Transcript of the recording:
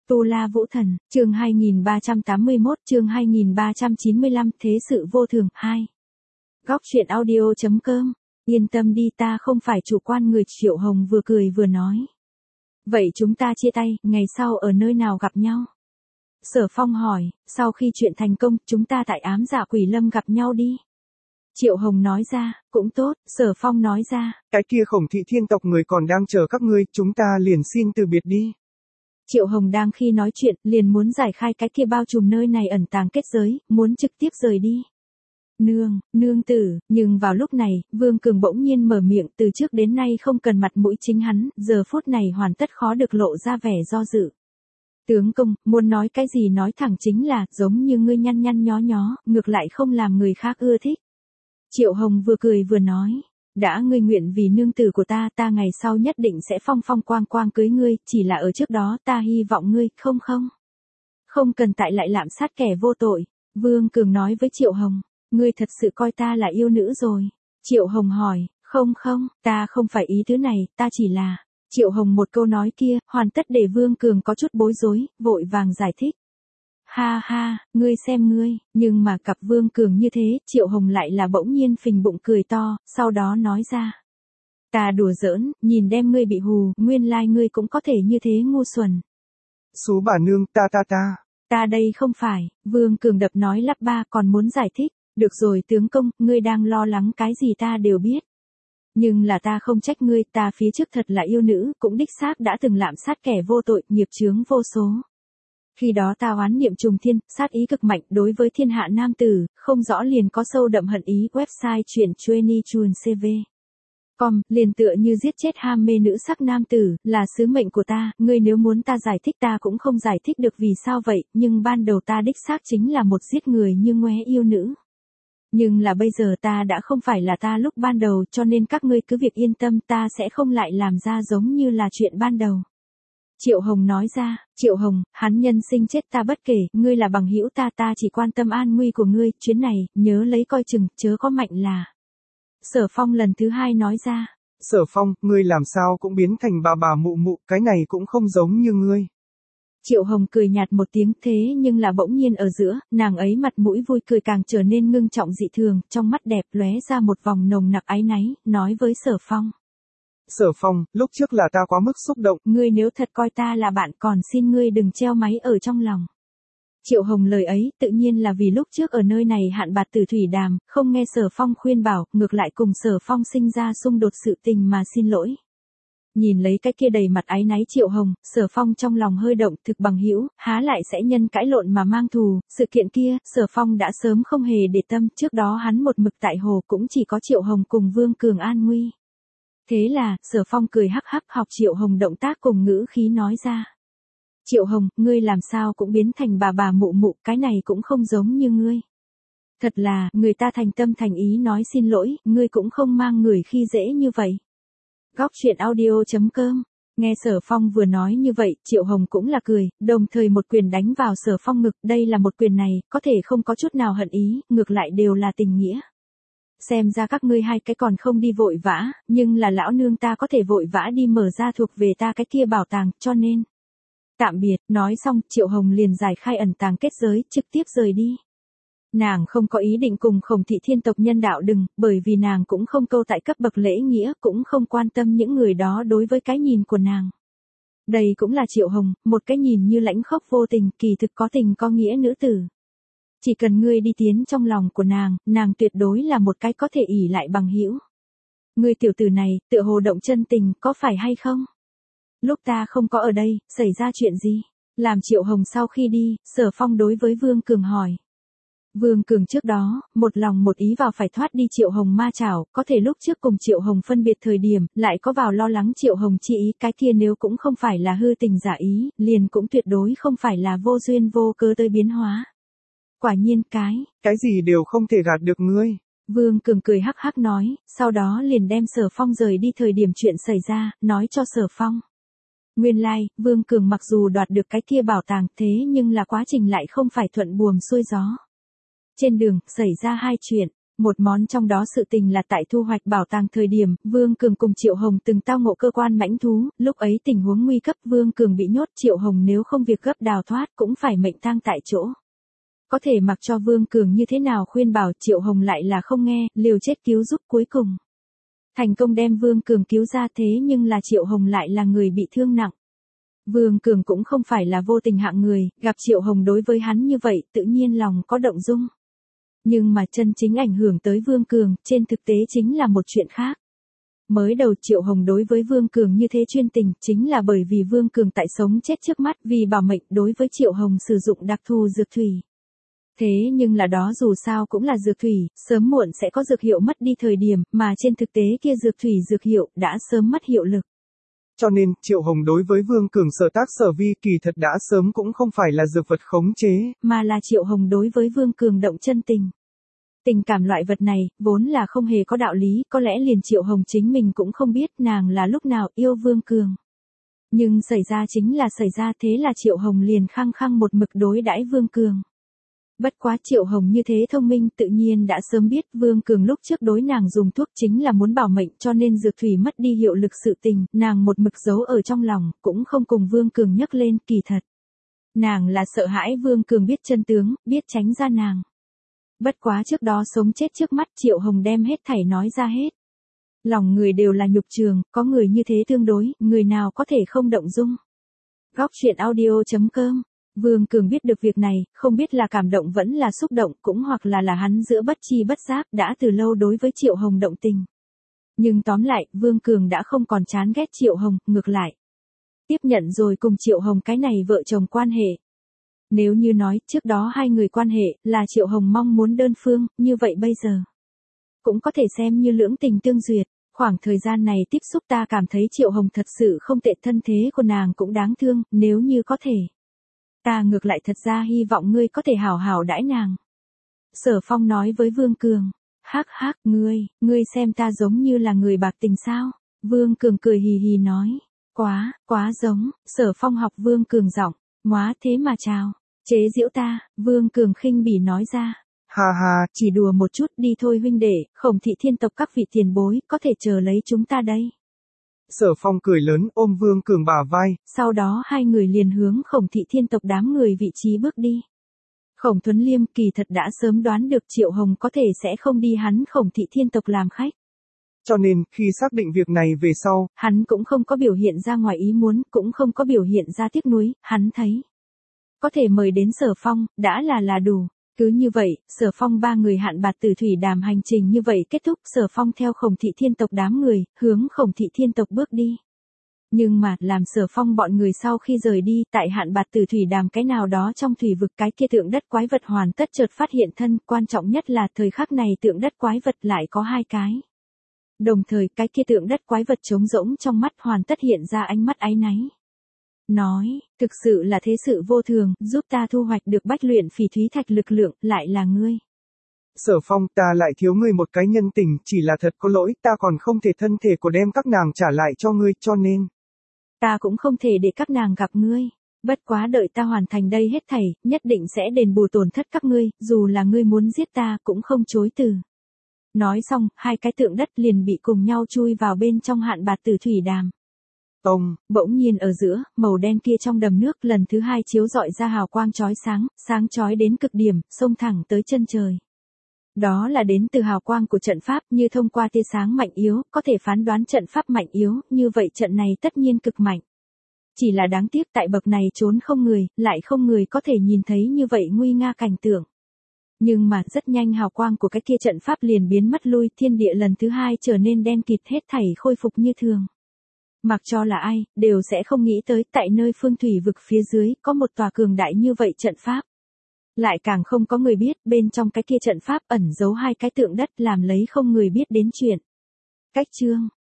Tu La Vũ Thần, chương 2381, chương 2395, Thế sự vô thường, 2. Góc truyện audio.com, yên tâm đi, ta không phải chủ quan người, Triệu Hồng vừa cười vừa nói. Vậy chúng ta chia tay, ngày sau ở nơi nào gặp nhau? Sở Phong hỏi, sau khi chuyện thành công, chúng ta tại Ám Dạ Quỷ Lâm gặp nhau đi. Triệu Hồng nói ra, cũng tốt. Sở Phong nói ra, cái kia Khổng thị thiên tộc người còn đang chờ các ngươi, chúng ta liền xin từ biệt đi. Triệu Hồng đang khi nói chuyện, liền muốn giải khai cái kia bao trùm nơi này ẩn tàng kết giới, muốn trực tiếp rời đi. Nương tử, nhưng vào lúc này, Vương Cường bỗng nhiên mở miệng, từ trước đến nay không cần mặt mũi chính hắn, giờ phút này hoàn tất khó được lộ ra vẻ do dự. Tướng công, muốn nói cái gì nói thẳng chính là, giống như ngươi nhăn nhăn nhó nhó, ngược lại không làm người khác ưa thích. Triệu Hồng vừa cười vừa nói, đã ngươi nguyện vì nương tử của ta, ta ngày sau nhất định sẽ phong phong quang quang cưới ngươi, chỉ là ở trước đó ta hy vọng ngươi, không cần tại lại lạm sát kẻ vô tội. Vương Cường nói với Triệu Hồng, ngươi thật sự coi ta là yêu nữ rồi. Triệu Hồng hỏi, không, ta không phải ý thứ này, ta chỉ là... Triệu Hồng một câu nói kia, hoàn tất để Vương Cường có chút bối rối, vội vàng giải thích. Ha, ngươi xem ngươi, nhưng mà cặp Vương Cường như thế, Triệu Hồng lại là bỗng nhiên phình bụng cười to, sau đó nói ra. Ta đùa giỡn, nhìn đem ngươi bị hù, nguyên lai ngươi cũng có thể như thế ngu xuẩn. Xú bà nương, ta. Ta đây không phải, Vương Cường đập nói lắp ba, còn muốn giải thích. Được rồi tướng công, ngươi đang lo lắng cái gì ta đều biết. Nhưng là ta không trách ngươi, ta phía trước thật là yêu nữ, cũng đích xác đã từng lạm sát kẻ vô tội, nghiệp chướng vô số. Khi đó ta oán niệm trùng thiên, sát ý cực mạnh đối với thiên hạ nam tử, không rõ liền có sâu đậm hận ý. Website truyện Chueni Chun CV. Liền tựa như giết chết ham mê nữ sắc nam tử, là sứ mệnh của ta, ngươi nếu muốn ta giải thích ta cũng không giải thích được vì sao vậy, nhưng ban đầu ta đích xác chính là một giết người như ngoé yêu nữ. Nhưng là bây giờ ta đã không phải là ta lúc ban đầu, cho nên các ngươi cứ việc yên tâm, ta sẽ không lại làm ra giống như là chuyện ban đầu. Triệu Hồng nói ra, Triệu Hồng, hắn nhân sinh chết ta bất kể, ngươi là bằng hữu ta chỉ quan tâm an nguy của ngươi, chuyến này, nhớ lấy coi chừng, chớ có mạnh là. Sở Phong lần thứ hai nói ra. Sở Phong, ngươi làm sao cũng biến thành bà mụ, cái này cũng không giống như ngươi. Triệu Hồng cười nhạt một tiếng, thế nhưng là bỗng nhiên ở giữa, nàng ấy mặt mũi vui cười càng trở nên ngưng trọng dị thường, trong mắt đẹp lóe ra một vòng nồng nặc áy náy, nói với Sở Phong. Sở Phong, lúc trước là ta quá mức xúc động. Ngươi nếu thật coi ta là bạn còn xin ngươi đừng treo máy ở trong lòng. Triệu Hồng lời ấy tự nhiên là vì lúc trước ở nơi này hạn bạt tử thủy đàm, không nghe Sở Phong khuyên bảo, ngược lại cùng Sở Phong sinh ra xung đột sự tình mà xin lỗi. Nhìn lấy cái kia đầy mặt áy náy Triệu Hồng, Sở Phong trong lòng hơi động, thực bằng hữu, há lại sẽ nhân cãi lộn mà mang thù, sự kiện kia, Sở Phong đã sớm không hề để tâm, trước đó hắn một mực tại hồ cũng chỉ có Triệu Hồng cùng Vương Cường an nguy. Thế là, Sở Phong cười hắc hắc học Triệu Hồng động tác cùng ngữ khí nói ra. Triệu Hồng, ngươi làm sao cũng biến thành bà mụ, cái này cũng không giống như ngươi. Thật là, người ta thành tâm thành ý nói xin lỗi, ngươi cũng không mang người khi dễ như vậy. Góc truyện audio.com. Nghe Sở Phong vừa nói như vậy, Triệu Hồng cũng là cười, đồng thời một quyền đánh vào Sở Phong ngực, đây là một quyền này, có thể không có chút nào hận ý, ngược lại đều là tình nghĩa. Xem ra các ngươi hai cái còn không đi vội vã, nhưng là lão nương ta có thể vội vã đi mở ra thuộc về ta cái kia bảo tàng, cho nên. Tạm biệt, nói xong, Triệu Hồng liền giải khai ẩn tàng kết giới, trực tiếp rời đi. Nàng không có ý định cùng Khổng thị thiên tộc nhân đạo đừng, bởi vì nàng cũng không câu tại cấp bậc lễ nghĩa, cũng không quan tâm những người đó đối với cái nhìn của nàng. Đây cũng là Triệu Hồng, một cái nhìn như lãnh khốc vô tình, kỳ thực có tình có nghĩa nữ tử. Chỉ cần ngươi đi tiến trong lòng của nàng tuyệt đối là một cái có thể ỷ lại bằng hữu. Ngươi tiểu tử này, tựa hồ động chân tình, có phải hay không? Lúc ta không có ở đây, xảy ra chuyện gì? Làm Triệu Hồng sau khi đi, Sở Phong đối với Vương Cường hỏi. Vương Cường trước đó, một lòng một ý vào phải thoát đi Triệu Hồng ma chảo, có thể lúc trước cùng Triệu Hồng phân biệt thời điểm, lại có vào lo lắng Triệu Hồng chi ý, cái kia nếu cũng không phải là hư tình giả ý, liền cũng tuyệt đối không phải là vô duyên vô cớ tới biến hóa. Quả nhiên cái gì đều không thể gạt được ngươi. Vương Cường cười hắc hắc nói, sau đó liền đem Sở Phong rời đi thời điểm chuyện xảy ra, nói cho Sở Phong. Nguyên lai, Vương Cường mặc dù đoạt được cái kia bảo tàng, thế nhưng là quá trình lại không phải thuận buồm xuôi gió. Trên đường, xảy ra hai chuyện. Một món trong đó sự tình là tại thu hoạch bảo tàng thời điểm, Vương Cường cùng Triệu Hồng từng tao ngộ cơ quan mãnh thú, lúc ấy tình huống nguy cấp Vương Cường bị nhốt, Triệu Hồng nếu không việc gấp đào thoát cũng phải mệnh tang tại chỗ. Có thể mặc cho Vương Cường như thế nào khuyên bảo Triệu Hồng lại là không nghe, liều chết cứu giúp cuối cùng. Thành công đem Vương Cường cứu ra thế nhưng là Triệu Hồng lại là người bị thương nặng. Vương Cường cũng không phải là vô tình hạng người, gặp Triệu Hồng đối với hắn như vậy tự nhiên lòng có động dung. Nhưng mà chân chính ảnh hưởng tới Vương Cường, trên thực tế chính là một chuyện khác. Mới đầu Triệu Hồng đối với Vương Cường như thế chuyên tình, chính là bởi vì Vương Cường tại sống chết trước mắt vì bảo mệnh đối với Triệu Hồng sử dụng đặc thù dược thủy. Thế nhưng là đó dù sao cũng là dược thủy, sớm muộn sẽ có dược hiệu mất đi thời điểm, mà trên thực tế kia dược hiệu đã sớm mất hiệu lực. Cho nên, Triệu Hồng đối với Vương Cường sở tác sở vi kỳ thật đã sớm cũng không phải là dược vật khống chế, mà là Triệu Hồng đối với Vương Cường động chân tình. Tình cảm loại vật này, vốn là không hề có đạo lý, có lẽ liền Triệu Hồng chính mình cũng không biết nàng là lúc nào yêu Vương Cường. Nhưng xảy ra chính là xảy ra thế là Triệu Hồng liền khăng khăng một mực đối đãi Vương Cường. Bất quá Triệu Hồng như thế thông minh tự nhiên đã sớm biết Vương Cường lúc trước đối nàng dùng thuốc chính là muốn bảo mệnh cho nên dược thủy mất đi hiệu lực sự tình, nàng một mực giấu ở trong lòng, cũng không cùng Vương Cường nhắc lên kỳ thật. Nàng là sợ hãi Vương Cường biết chân tướng, biết tránh ra nàng. Bất quá trước đó sống chết trước mắt Triệu Hồng đem hết thảy nói ra hết. Lòng người đều là nhục trường, có người như thế tương đối, người nào có thể không động dung. Góc truyện audio.com. Vương Cường biết được việc này, không biết là cảm động vẫn là xúc động, cũng hoặc là hắn giữa bất chi bất giác đã từ lâu đối với Triệu Hồng động tình. Nhưng tóm lại, Vương Cường đã không còn chán ghét Triệu Hồng, ngược lại. Tiếp nhận rồi cùng Triệu Hồng cái này vợ chồng quan hệ. Nếu như nói trước đó hai người quan hệ là Triệu Hồng mong muốn đơn phương, như vậy bây giờ cũng có thể xem như lưỡng tình tương duyệt. Khoảng thời gian này tiếp xúc ta cảm thấy Triệu Hồng thật sự không tệ, thân thế của nàng cũng đáng thương, nếu như có thể. Ta ngược lại thật ra hy vọng ngươi có thể hảo hảo đãi nàng. Sở Phong nói với Vương Cường. Hắc hắc, ngươi xem ta giống như là người bạc tình sao? Vương Cường cười hì hì nói. Quá giống, Sở Phong học Vương Cường giọng. Móa thế mà chào. Chế giễu ta, Vương Cường khinh bỉ nói ra. Ha ha, chỉ đùa một chút đi thôi huynh đệ, Khổng Thị Thiên tộc các vị tiền bối, có thể chờ lấy chúng ta đây. Sở Phong cười lớn ôm Vương Cường bả vai. Sau đó hai người liền hướng Khổng Thị Thiên tộc đám người vị trí bước đi. Khổng Thuấn Liêm kỳ thật đã sớm đoán được Triệu Hồng có thể sẽ không đi hắn Khổng Thị Thiên tộc làm khách. Cho nên, khi xác định việc này về sau, hắn cũng không có biểu hiện ra ngoài ý muốn, cũng không có biểu hiện ra tiếc nuối, hắn thấy. Có thể mời đến Sở Phong, đã là đủ. Cứ như vậy, Sở Phong ba người hạn bạt tử thủy đàm hành trình như vậy kết thúc, Sở Phong theo Khổng Thị Thiên tộc đám người, hướng Khổng Thị Thiên tộc bước đi. Nhưng mà, làm Sở Phong bọn người sau khi rời đi, tại hạn bạt tử thủy đàm cái nào đó trong thủy vực cái kia tượng đất quái vật hoàn tất chợt phát hiện thân, quan trọng nhất là thời khắc này tượng đất quái vật lại có hai cái. Đồng thời cái kia tượng đất quái vật trống rỗng trong mắt hoàn tất hiện ra ánh mắt áy náy. Nói, thực sự là thế sự vô thường, giúp ta thu hoạch được bách luyện phỉ thúy thạch lực lượng, lại là ngươi. Sở Phong, ta lại thiếu ngươi một cái nhân tình, chỉ là thật có lỗi, ta còn không thể thân thể của đem các nàng trả lại cho ngươi, cho nên. Ta cũng không thể để các nàng gặp ngươi. Bất quá đợi ta hoàn thành đây hết thảy, nhất định sẽ đền bù tổn thất các ngươi, dù là ngươi muốn giết ta cũng không chối từ. Nói xong, hai cái tượng đất liền bị cùng nhau chui vào bên trong hạn bạt tử thủy đàm. Ông, bỗng nhiên ở giữa, màu đen kia trong đầm nước lần thứ hai chiếu rọi ra hào quang chói sáng chói đến cực điểm, xông thẳng tới chân trời. Đó là đến từ hào quang của trận pháp, như thông qua tia sáng mạnh yếu, có thể phán đoán trận pháp mạnh yếu, như vậy trận này tất nhiên cực mạnh. Chỉ là đáng tiếc tại bậc này trốn không người, lại không người có thể nhìn thấy như vậy nguy nga cảnh tượng. Nhưng mà rất nhanh hào quang của cái kia trận pháp liền biến mất lui, thiên địa lần thứ hai trở nên đen kịt, hết thảy khôi phục như thường. Mặc cho là ai, đều sẽ không nghĩ tới tại nơi phương thủy vực phía dưới có một tòa cường đại như vậy trận pháp. Lại càng không có người biết bên trong cái kia trận pháp ẩn giấu hai cái tượng đất làm lấy không người biết đến chuyện. Cách chương